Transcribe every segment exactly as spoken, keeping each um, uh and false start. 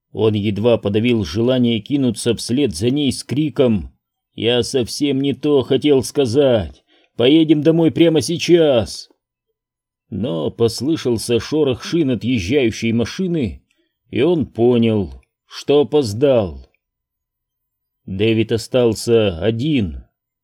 Он едва подавил желание кинуться вслед за ней с криком: «Я совсем не то хотел сказать! Поедем домой прямо сейчас!» Но послышался шорох шин отъезжающей машины, и он понял, что опоздал. Дэвид остался один.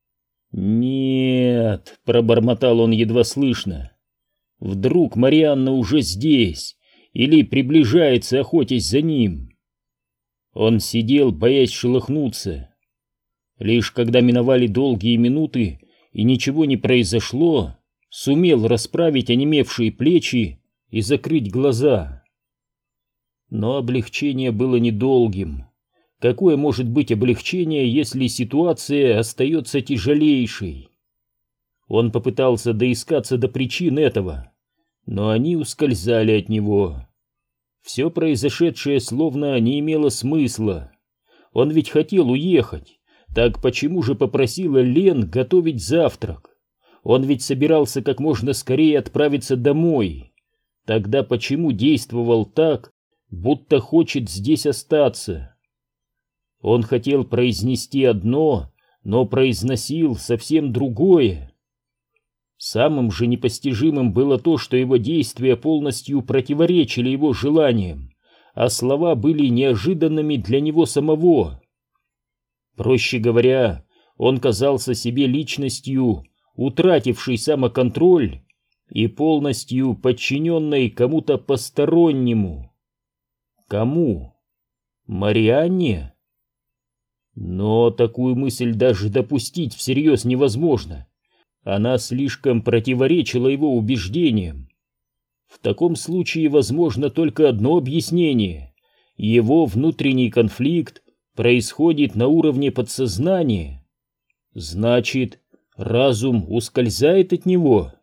«Нет», — пробормотал он едва слышно. «Вдруг Марианна уже здесь или приближается, охотясь за ним?» Он сидел, боясь шелохнуться. Лишь когда миновали долгие минуты и ничего не произошло, сумел расправить онемевшие плечи и закрыть глаза. Но облегчение было недолгим. Какое может быть облегчение, если ситуация остается тяжелейшей? Он попытался доискаться до причин этого, но они ускользали от него. Все произошедшее словно не имело смысла. Он ведь хотел уехать, так почему же попросила Лен готовить завтрак? Он ведь собирался как можно скорее отправиться домой. Тогда почему действовал так, будто хочет здесь остаться? Он хотел произнести одно, но произносил совсем другое. Самым же непостижимым было то, что его действия полностью противоречили его желаниям, а слова были неожиданными для него самого. Проще говоря, он казался себе личностью, утратившей самоконтроль и полностью подчиненной кому-то постороннему. Кому? Марианне? Но такую мысль даже допустить всерьез невозможно. Она слишком противоречила его убеждениям. В таком случае возможно только одно объяснение. Его внутренний конфликт происходит на уровне подсознания. Значит, разум ускользает от него?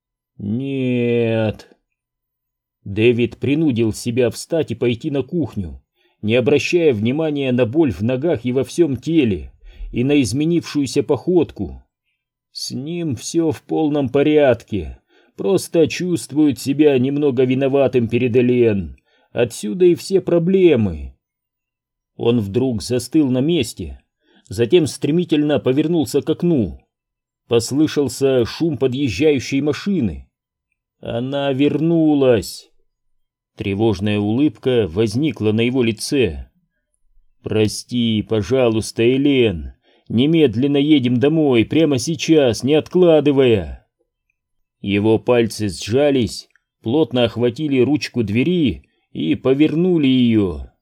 Нет. Дэвид принудил себя встать и пойти на кухню, не обращая внимания на боль в ногах и во всем теле, и на изменившуюся походку. С ним все в полном порядке, просто чувствует себя немного виноватым перед Элен. Отсюда и все проблемы. Он вдруг застыл на месте, затем стремительно повернулся к окну. Послышался шум подъезжающей машины. Она вернулась. Тревожная улыбка возникла на его лице. «Прости, пожалуйста, Элен. Немедленно едем домой, прямо сейчас, не откладывая». Его пальцы сжались, плотно охватили ручку двери и повернули ее.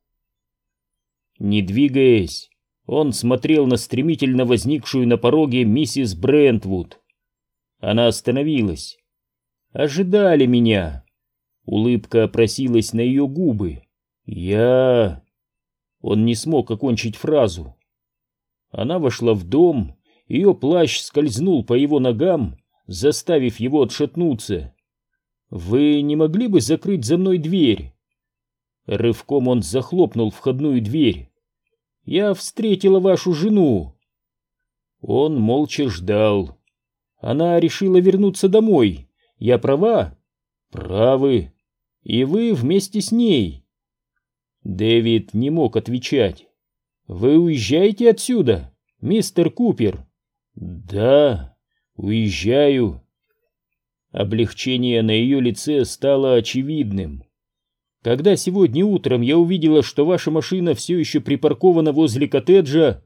Не двигаясь, он смотрел на стремительно возникшую на пороге миссис Брентвуд. Она остановилась. «Ожидали меня». Улыбка опросилась на ее губы. «Я...» Он не смог окончить фразу. Она вошла в дом, ее плащ скользнул по его ногам, заставив его отшатнуться. «Вы не могли бы закрыть за мной дверь?» Рывком он захлопнул входную дверь. «Я встретила вашу жену». Он молча ждал. «Она решила вернуться домой. Я права?» «Правы. И вы вместе с ней». Дэвид не мог отвечать. «Вы уезжаете отсюда, мистер Купер?» «Да, уезжаю». Облегчение на ее лице стало очевидным. «Когда сегодня утром я увидела, что ваша машина все еще припаркована возле коттеджа...»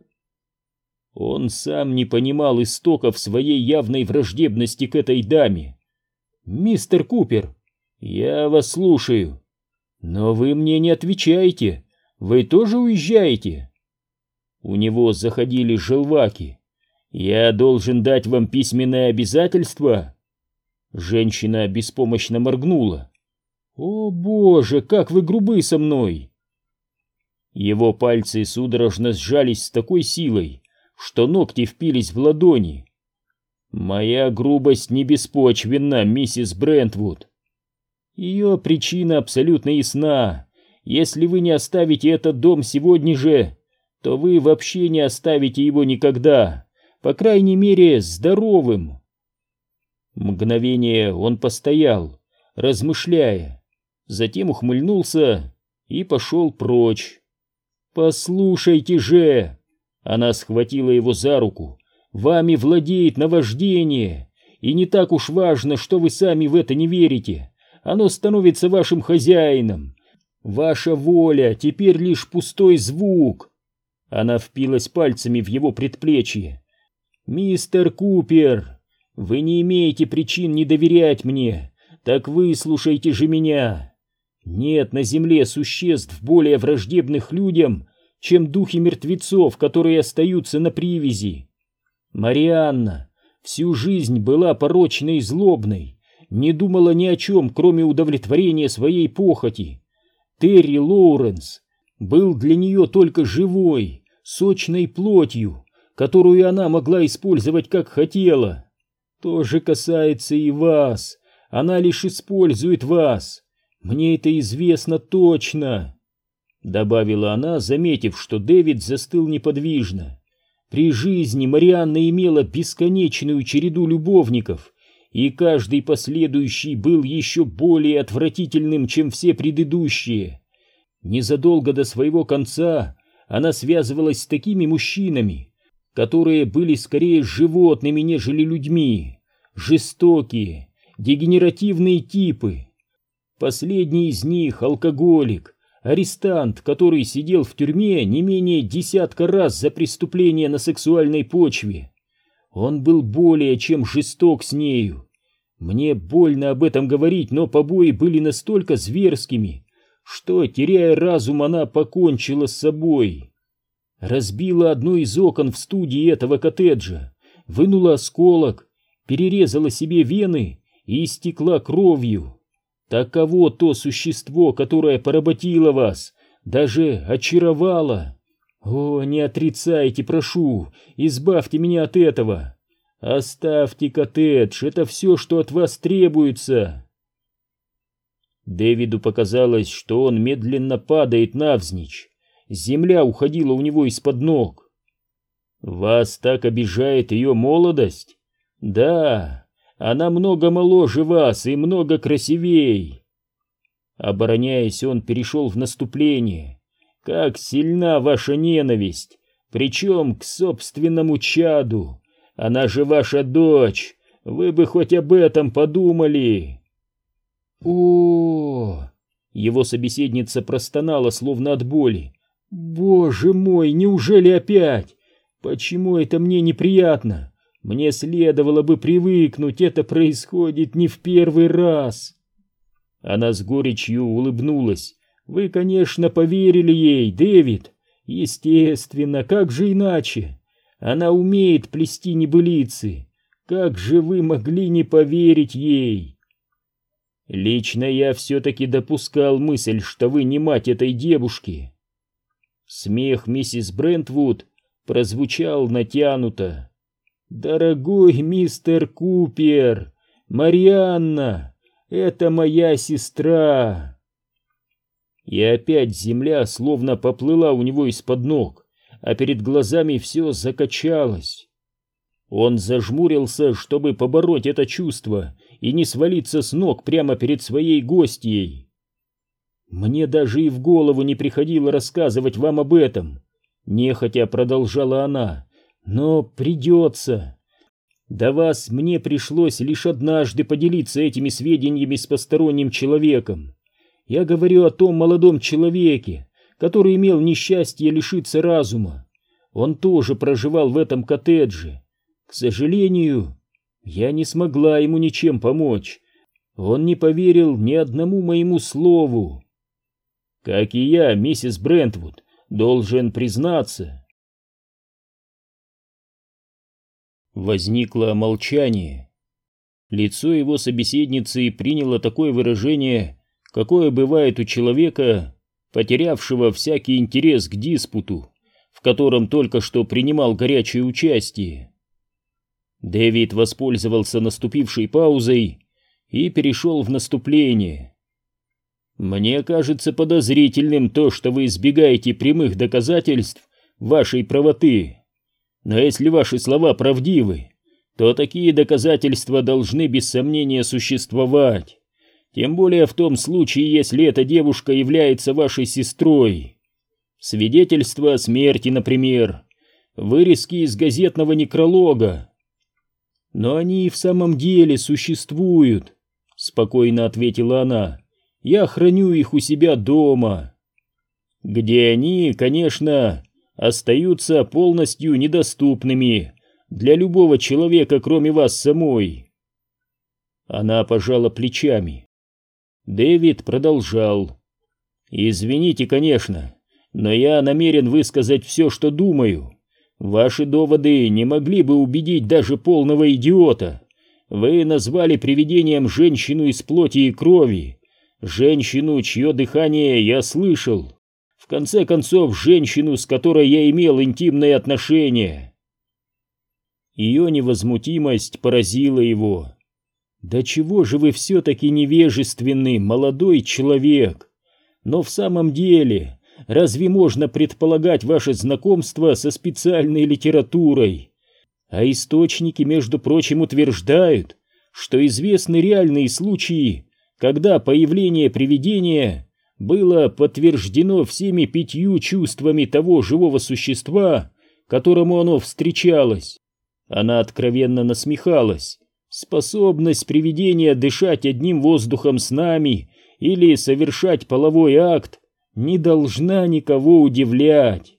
Он сам не понимал истоков своей явной враждебности к этой даме. «Мистер Купер, я вас слушаю. Но вы мне не отвечаете. Вы тоже уезжаете?» У него заходили желваки. «Я должен дать вам письменное обязательство?» Женщина беспомощно моргнула. «О, Боже, как вы грубы со мной!» Его пальцы судорожно сжались с такой силой, что ногти впились в ладони. «Моя грубость не беспочвенна, миссис Брентвуд. Ее причина абсолютно ясна. Если вы не оставите этот дом сегодня же, то вы вообще не оставите его никогда, по крайней мере, здоровым». Мгновение он постоял, размышляя, затем ухмыльнулся и пошел прочь. «Послушайте же!» Она схватила его за руку. «Вами владеет наваждение, и не так уж важно, что вы сами в это не верите. Оно становится вашим хозяином. Ваша воля теперь лишь пустой звук». Она впилась пальцами в его предплечье. «Мистер Купер, вы не имеете причин не доверять мне, так выслушайте же меня. Нет на земле существ более враждебных людям, чем духи мертвецов, которые остаются на привязи. Марианна всю жизнь была порочной и злобной, не думала ни о чем, кроме удовлетворения своей похоти. Терри Лоуренс был для нее только живой, сочной плотью, которую она могла использовать как хотела. То же касается и вас, она лишь использует вас. Мне это известно точно», — добавила она, заметив, что Дэвид застыл неподвижно. «При жизни Марианна имела бесконечную череду любовников, и каждый последующий был еще более отвратительным, чем все предыдущие. Незадолго до своего конца она связывалась с такими мужчинами, которые были скорее животными, нежели людьми, жестокие, дегенеративные типы. Последний из них — алкоголик, арестант, который сидел в тюрьме не менее десятка раз за преступление на сексуальной почве. Он был более чем жесток с нею. Мне больно об этом говорить, но побои были настолько зверскими, что, теряя разум, она покончила с собой. Разбила одно из окон в студии этого коттеджа, вынула осколок, перерезала себе вены и истекла кровью. Таково то существо, которое поработило вас, даже очаровало. О, не отрицайте, прошу, избавьте меня от этого. Оставьте коттедж, это все, что от вас требуется». Дэвиду показалось, что он медленно падает навзничь. Земля уходила у него из-под ног. «Вас так обижает ее молодость? Да, она много моложе вас и много красивей». Обороняясь, он перешел в наступление. «Как сильна ваша ненависть, причем к собственному чаду. Она же ваша дочь, вы бы хоть об этом подумали». О, его собеседница простонала, словно от боли. «Боже мой, неужели опять? Почему это мне неприятно? Мне следовало бы привыкнуть, это происходит не в первый раз». Она с горечью улыбнулась. «Вы, конечно, поверили ей, Дэвид. Естественно, как же иначе? Она умеет плести небылицы. Как же вы могли не поверить ей?» «Лично я все-таки допускал мысль, что вы не мать этой девушки». Смех миссис Брентвуд прозвучал натянуто. «Дорогой мистер Купер, Марианна, это моя сестра». И опять земля словно поплыла у него из-под ног, а перед глазами все закачалось. Он зажмурился, чтобы побороть это чувство и не свалиться с ног прямо перед своей гостьей. «Мне даже и в голову не приходило рассказывать вам об этом», — нехотя продолжала она, — «но придется. До вас мне пришлось лишь однажды поделиться этими сведениями с посторонним человеком. Я говорю о том молодом человеке, который имел несчастье лишиться разума. Он тоже проживал в этом коттедже. К сожалению, я не смогла ему ничем помочь. Он не поверил ни одному моему слову. Как и я, миссис Брентвуд, должен признаться». Возникло молчание. Лицо его собеседницы приняло такое выражение, какое бывает у человека, потерявшего всякий интерес к диспуту, в котором только что принимал горячее участие. Дэвид воспользовался наступившей паузой и перешел в наступление. «Мне кажется подозрительным то, что вы избегаете прямых доказательств вашей правоты. Но если ваши слова правдивы, то такие доказательства должны без сомнения существовать. Тем более в том случае, если эта девушка является вашей сестрой. свидетельства о смерти, например, вырезки из газетного некролога. Но они и в самом деле существуют, спокойно ответила она. Я храню их у себя дома, где они, конечно, остаются полностью недоступными для любого человека, кроме вас самой. Она пожала плечами. Дэвид продолжал. Извините, конечно, но я намерен высказать все, что думаю. Ваши доводы не могли бы убедить даже полного идиота. Вы назвали привидением женщину из плоти и крови, женщину, чье дыхание я слышал. В конце концов, женщину, с которой я имел интимные отношения. Ее невозмутимость поразила его. «Да чего же вы все-таки невежественный, молодой человек? Но в самом деле, разве можно предполагать ваше знакомство со специальной литературой? А источники, между прочим, утверждают, что известны реальные случаи, когда появление привидения было подтверждено всеми пятью чувствами того живого существа, которому оно встречалось». Она откровенно насмехалась. Способность привидения дышать одним воздухом с нами или совершать половой акт не должна никого удивлять.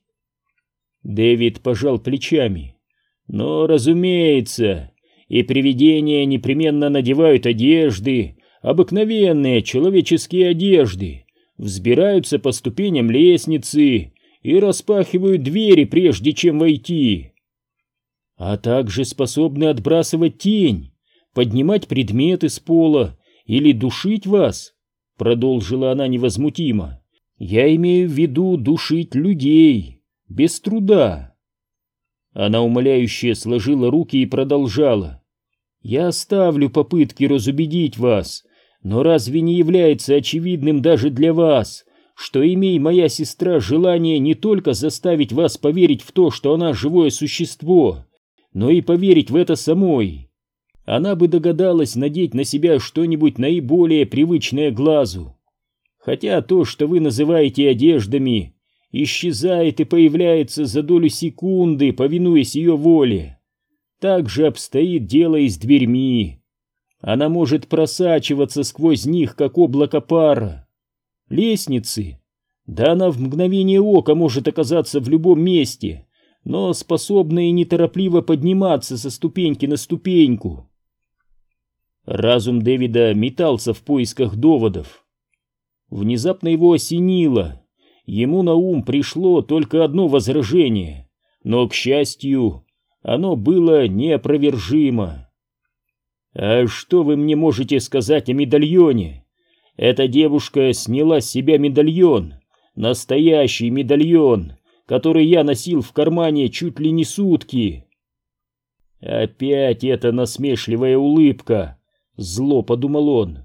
Дэвид пожал плечами. Но, разумеется, и привидения непременно надевают одежды, обыкновенные человеческие одежды, взбираются по ступеням лестницы и распахивают двери, прежде чем войти. А также способны отбрасывать тень, поднимать предметы с пола или душить вас, продолжила она невозмутимо. Я имею в виду душить людей, без труда. Она умоляюще сложила руки и продолжала. Я оставлю попытки разубедить вас, но разве не является очевидным даже для вас, что, имея моя сестра желание не только заставить вас поверить в то, что она живое существо, но и поверить в это самой, она бы догадалась надеть на себя что-нибудь наиболее привычное глазу. Хотя то, что вы называете одеждами, исчезает и появляется за долю секунды, повинуясь ее воле. Так же обстоит дело и с дверьми. Она может просачиваться сквозь них, как облако пара. Лестницы, да она в мгновение ока может оказаться в любом месте, но способна и неторопливо подниматься со ступеньки на ступеньку. Разум Дэвида метался в поисках доводов. Внезапно его осенило. Ему на ум пришло только одно возражение, но, к счастью, оно было неопровержимо. «А что вы мне можете сказать о медальоне? Эта девушка сняла с себя медальон, настоящий медальон, который я носил в кармане чуть ли не сутки». Опять эта насмешливая улыбка, зло подумал он.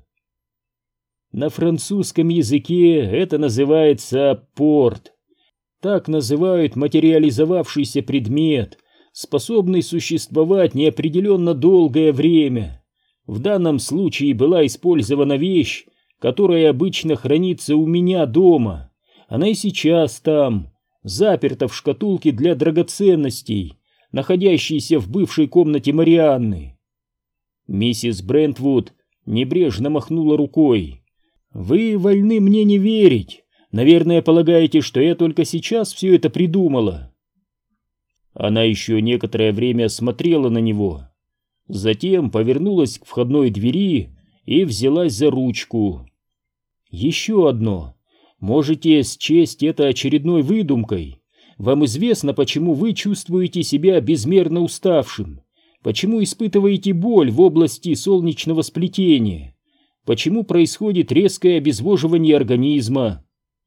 На французском языке это называется аппорт. Так называют материализовавшийся предмет, способный существовать неопределенно долгое время. В данном случае была использована вещь, которая обычно хранится у меня дома. Она и сейчас там, заперта в шкатулке для драгоценностей, находящейся в бывшей комнате Марианны. Миссис Брентвуд небрежно махнула рукой. «Вы вольны мне не верить. Наверное, полагаете, что я только сейчас все это придумала». Она еще некоторое время смотрела на него. Затем повернулась к входной двери и взялась за ручку. «Еще одно. Можете счесть это очередной выдумкой. Вам известно, почему вы чувствуете себя безмерно уставшим, почему испытываете боль в области солнечного сплетения, почему происходит резкое обезвоживание организма.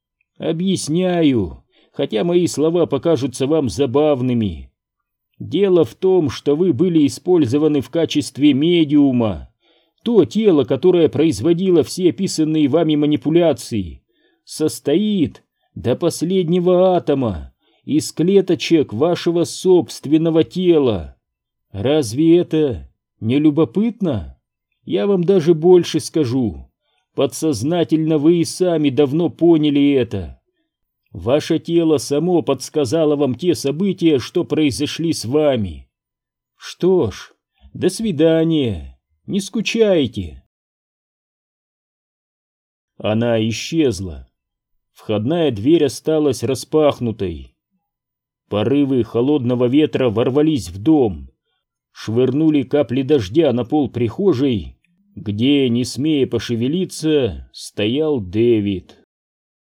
Объясняю, хотя мои слова покажутся вам забавными. Дело в том, что вы были использованы в качестве медиума. То тело, которое производило все описанные вами манипуляции, состоит до последнего атома из клеточек вашего собственного тела. Разве это не любопытно? Я вам даже больше скажу. Подсознательно вы и сами давно поняли это. Ваше тело само подсказало вам те события, что произошли с вами. Что ж, до свидания, не скучайте. Она исчезла. Входная дверь осталась распахнутой. Порывы холодного ветра ворвались в дом, швырнули капли дождя на пол прихожей, где, не смея пошевелиться, стоял Дэвид.